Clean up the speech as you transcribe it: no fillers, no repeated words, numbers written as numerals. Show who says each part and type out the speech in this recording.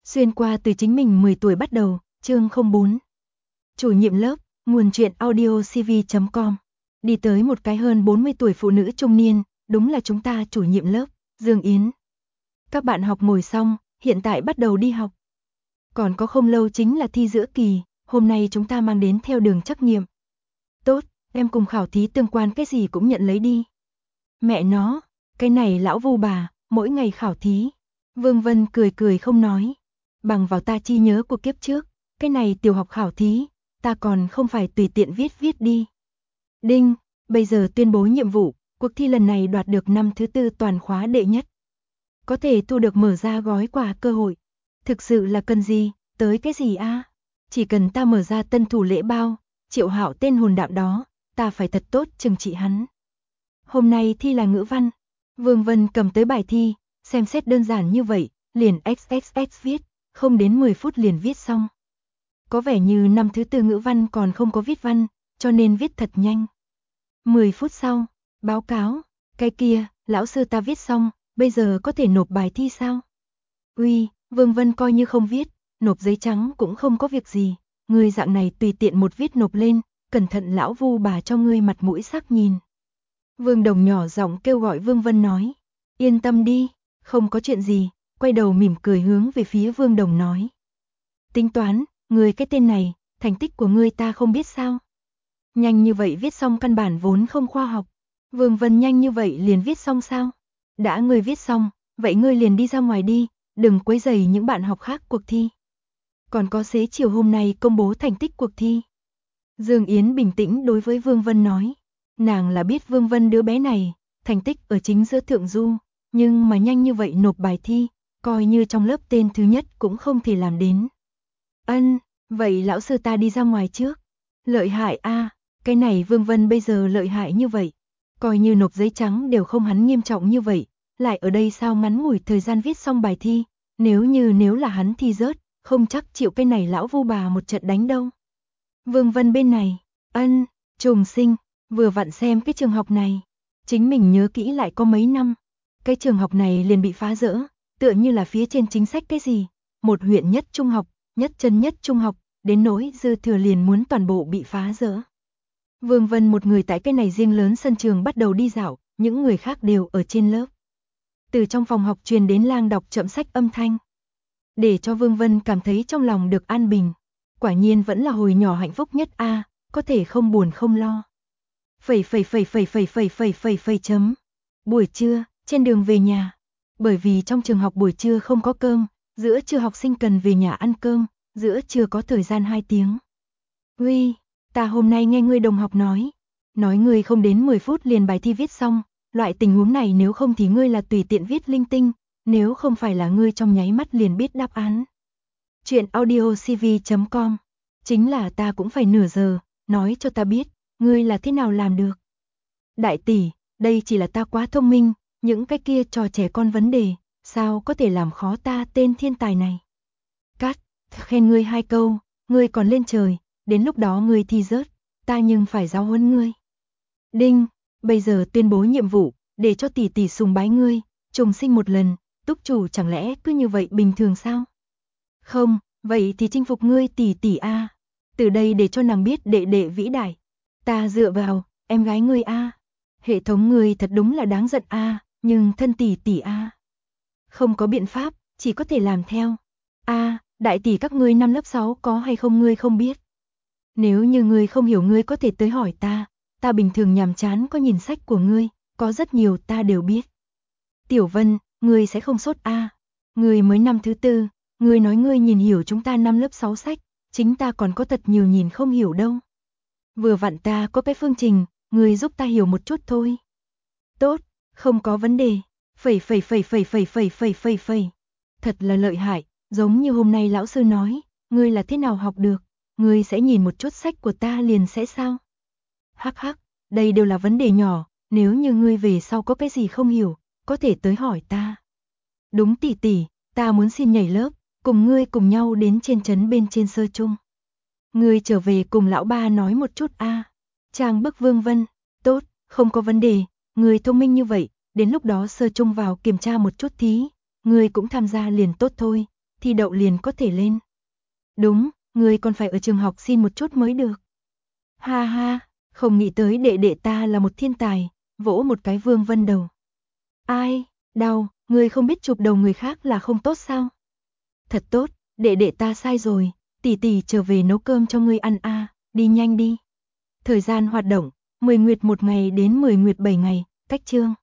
Speaker 1: Xuyên qua từ chính mình 10 tuổi bắt đầu, chương 04. Chủ nhiệm lớp, nguồn truyện audio cv.com. Đi tới một cái hơn 40 tuổi phụ nữ trung niên, đúng là chúng ta chủ nhiệm lớp, Dương Yến. Các bạn học ngồi xong, hiện tại bắt đầu đi học. Còn có không lâu chính là thi giữa kỳ, hôm nay chúng ta mang đến theo đường trắc nghiệm. Tốt, em cùng khảo thí tương quan cái gì cũng nhận lấy đi. Mẹ nó, cái này lão vu bà, mỗi ngày khảo thí. Vương Vân cười cười không nói. Bằng vào ta chi nhớ của kiếp trước, cái này tiểu học khảo thí, ta còn không phải tùy tiện viết đi. Đinh, bây giờ tuyên bố nhiệm vụ, cuộc thi lần này đoạt được năm thứ tư toàn khóa đệ nhất. Có thể thu được mở ra gói quà cơ hội. Thực sự là cần gì, tới cái gì a? Chỉ cần ta mở ra tân thủ lễ bao, Triệu Hạo tên hồn đạm đó, ta phải thật tốt trừng trị hắn. Hôm nay thi là ngữ văn. Vương Vân cầm tới bài thi, xem xét đơn giản như vậy, liền xxx viết, không đến 10 phút liền viết xong. Có vẻ như năm thứ tư ngữ văn còn không có viết văn, cho nên viết thật nhanh. 10 phút sau, báo cáo, cái kia, lão sư ta viết xong, bây giờ có thể nộp bài thi sao? Uy, Vương Vân coi như không viết, nộp giấy trắng cũng không có việc gì, ngươi dạng này tùy tiện một viết nộp lên, cẩn thận lão vu bà cho ngươi mặt mũi sắc nhìn. Vương Đồng nhỏ giọng kêu gọi Vương Vân nói, yên tâm đi, không có chuyện gì, quay đầu mỉm cười hướng về phía Vương Đồng nói. Tính toán, ngươi cái tên này, thành tích của ngươi ta không biết sao. Nhanh như vậy viết xong căn bản vốn không khoa học. Vương Vân nhanh như vậy liền viết xong sao? Đã ngươi viết xong, vậy ngươi liền đi ra ngoài đi, đừng quấy rầy những bạn học khác cuộc thi. Còn có xế chiều hôm nay công bố thành tích cuộc thi. Dương Yến bình tĩnh đối với Vương Vân nói. Nàng là biết Vương Vân đứa bé này, thành tích ở chính giữa thượng du, nhưng mà nhanh như vậy nộp bài thi, coi như trong lớp tên thứ nhất cũng không thể làm đến. Ân, vậy lão sư ta đi ra ngoài trước. Lợi hại a, cái này Vương Vân bây giờ lợi hại như vậy, coi như nộp giấy trắng đều không hắn nghiêm trọng như vậy, lại ở đây sao ngắn ngủi thời gian viết xong bài thi, nếu là hắn thi rớt, không chắc chịu cái này lão vu bà một trận đánh đâu. Vương Vân bên này, ân, trùng sinh, vừa vặn xem cái trường học này, chính mình nhớ kỹ lại có mấy năm, cái trường học này liền bị phá rỡ, tựa như là phía trên chính sách cái gì, một huyện nhất trung học, nhất chân nhất trung học, đến nỗi dư thừa liền muốn toàn bộ bị phá rỡ. Vương Vân một người tại cái này riêng lớn sân trường bắt đầu đi dạo, những người khác đều ở trên lớp. Từ trong phòng học truyền đến lang đọc chậm sách âm thanh, để cho Vương Vân cảm thấy trong lòng được an bình. Quả nhiên vẫn là hồi nhỏ hạnh phúc nhất a, có thể không buồn không lo. Chấm. Buổi trưa, trên đường về nhà. Bởi vì trong trường học buổi trưa không có cơm, giữa trưa học sinh cần về nhà ăn cơm, giữa trưa có thời gian 2 tiếng. Uy, ta hôm nay nghe ngươi đồng học nói ngươi không đến 10 phút liền bài thi viết xong, loại tình huống này nếu không thì ngươi là tùy tiện viết linh tinh, nếu không phải là ngươi trong nháy mắt liền biết đáp án. Chuyện audio cv.com. Chính là ta cũng phải nửa giờ, nói cho ta biết, ngươi là thế nào làm được. Đại tỷ, đây chỉ là ta quá thông minh, những cái kia trò trẻ con vấn đề, sao có thể làm khó ta tên thiên tài này. Cát, khen ngươi 2 câu, ngươi còn lên trời, đến lúc đó ngươi thi rớt, ta nhưng phải giáo huấn ngươi. Đinh, bây giờ tuyên bố nhiệm vụ, để cho tỷ tỷ sùng bái ngươi, trùng sinh một lần, túc chủ chẳng lẽ cứ như vậy bình thường sao? Không, vậy thì chinh phục ngươi tỷ tỷ a. Từ đây để cho nàng biết đệ đệ vĩ đại. Ta dựa vào, em gái ngươi a. Hệ thống ngươi thật đúng là đáng giận a, nhưng thân tỷ tỷ a. Không có biện pháp, chỉ có thể làm theo. A, đại tỷ các ngươi năm lớp 6 có hay không ngươi không biết. Nếu như ngươi không hiểu ngươi có thể tới hỏi ta bình thường nhàm chán có nhìn sách của ngươi, có rất nhiều ta đều biết. Tiểu Vân, ngươi sẽ không sốt a. Ngươi mới năm thứ tư, ngươi nói ngươi nhìn hiểu chúng ta năm lớp 6 sách, chính ta còn có thật nhiều nhìn không hiểu đâu. Vừa vặn ta có cái phương trình, ngươi giúp ta hiểu một chút thôi. Tốt, không có vấn đề. Thật là lợi hại, giống như hôm nay lão sư nói, ngươi là thế nào học được, ngươi sẽ nhìn một chút sách của ta liền sẽ sao? Hắc hắc, đây đều là vấn đề nhỏ, nếu như ngươi về sau có cái gì không hiểu, có thể tới hỏi ta. Đúng tỷ tỷ, ta muốn xin nhảy lớp, cùng ngươi cùng nhau đến trên trấn bên trên sơ trung. Ngươi trở về cùng lão ba nói một chút a. Trang bức Vương Vân, tốt, không có vấn đề, ngươi thông minh như vậy, đến lúc đó sơ trung vào kiểm tra một chút thí, ngươi cũng tham gia liền tốt thôi, thi đậu liền có thể lên. Đúng, ngươi còn phải ở trường học xin một chút mới được. Ha ha, không nghĩ tới đệ đệ ta là một thiên tài, vỗ một cái Vương Vân đầu. Ai, đau, ngươi không biết chụp đầu người khác là không tốt sao? Thật tốt, đệ đệ ta sai rồi, tỷ tỷ trở về nấu cơm cho ngươi ăn a, đi nhanh đi. Thời gian hoạt động, 10 nguyệt 1 ngày đến 10 nguyệt 7 ngày, cách chương.